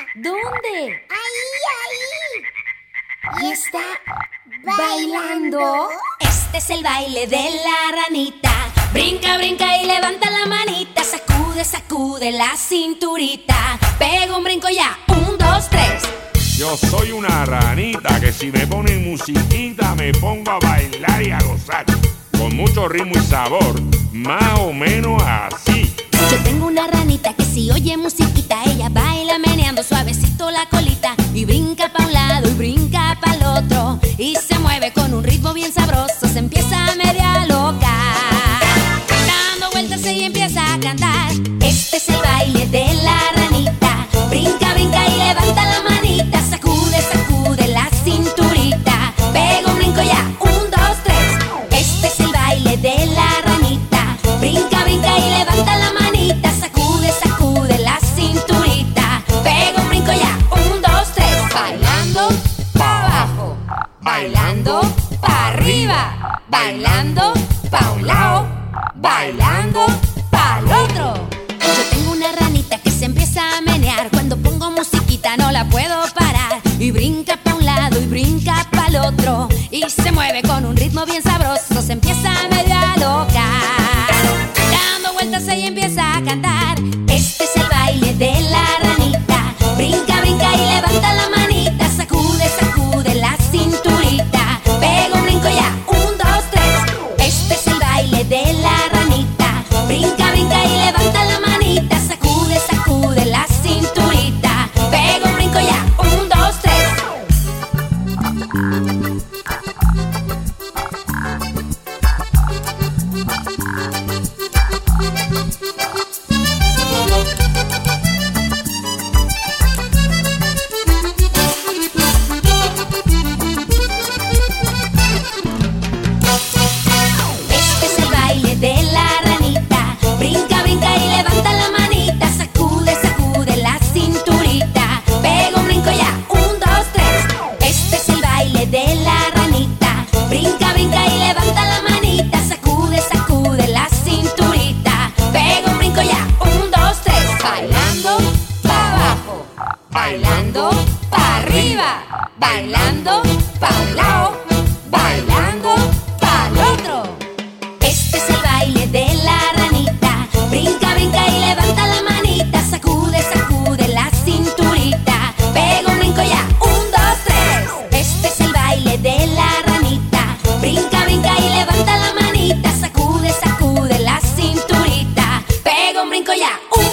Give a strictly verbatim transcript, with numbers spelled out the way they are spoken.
¿Dónde? Ahí, ahí. ¿Y está bailando? Este es el baile de la ranita. Brinca, brinca y levanta la manita. Sacude, sacude la cinturita. Pega un brinco ya, un, dos, tres. Yo soy una ranita que si me ponen musiquita me pongo a bailar y a gozar. Con mucho ritmo y sabor, más o menos así. Yo tengo una ranita que si oye musiquita ella baila meneando suavecito la colita. Y brinca pa' un lado y brinca pa' el otro. Y se mueve con un ritmo bien sabroso. Se empieza a media loca, dando vueltas y empieza a cantar. Este es el baile de la ranita. Brinca, brinca y levanta la manita. Sacude, sacude la cinturita. Pega un brinco ya, un, dos, tres. Este es el baile de la ranita. Brinca, brinca y levanta la manita. Sacude, sacude la cinturita. Pega un brinco ya, un, dos, tres. Bailando pa' abajo, bailando pa' arriba, bailando pa' un lado, bailando pa' el otro. Yo tengo una ranita que se empieza a menear. Cuando pongo musiquita no la puedo parar. Y brinca pa' un lado y brinca pa' el otro. Y se mueve con un ritmo bien sabroso. Se empieza a media loca, dando vueltas y empieza a cantar. Este es el baile de la ranita. Brinca, brinca y levanta la manita. Sacude, sacude la cinturita. Pega un brinco ya, un, dos, tres. Este es el baile de la ranita. Brinca, brinca y levanta la manita. Sacude, sacude la cinturita. Pega un brinco ya, un, dos, tres. Este es el baile de la ranita. Brinca, brinca y levanta la manita. Sacude, sacude la cinturita. Pega un brinco ya, un, dos, tres. Este es el baile de la ranita. Brinca, brinca y levanta la manita. Sacude, sacude la cinturita. Pega un brinco ya, un, dos, tres. Bailando pa' abajo, bailando pa' arriba, bailando pa' un lado, bailando pa' el otro. Este es el baile de la ranita. Brinca, brinca y levanta la manita. Sacude, sacude la cinturita. Pega un brinco ya, un, dos, tres. Este es el baile de la ranita. Brinca, brinca y levanta la manita. Sacude, sacude la cinturita. Pega un brinco ya, un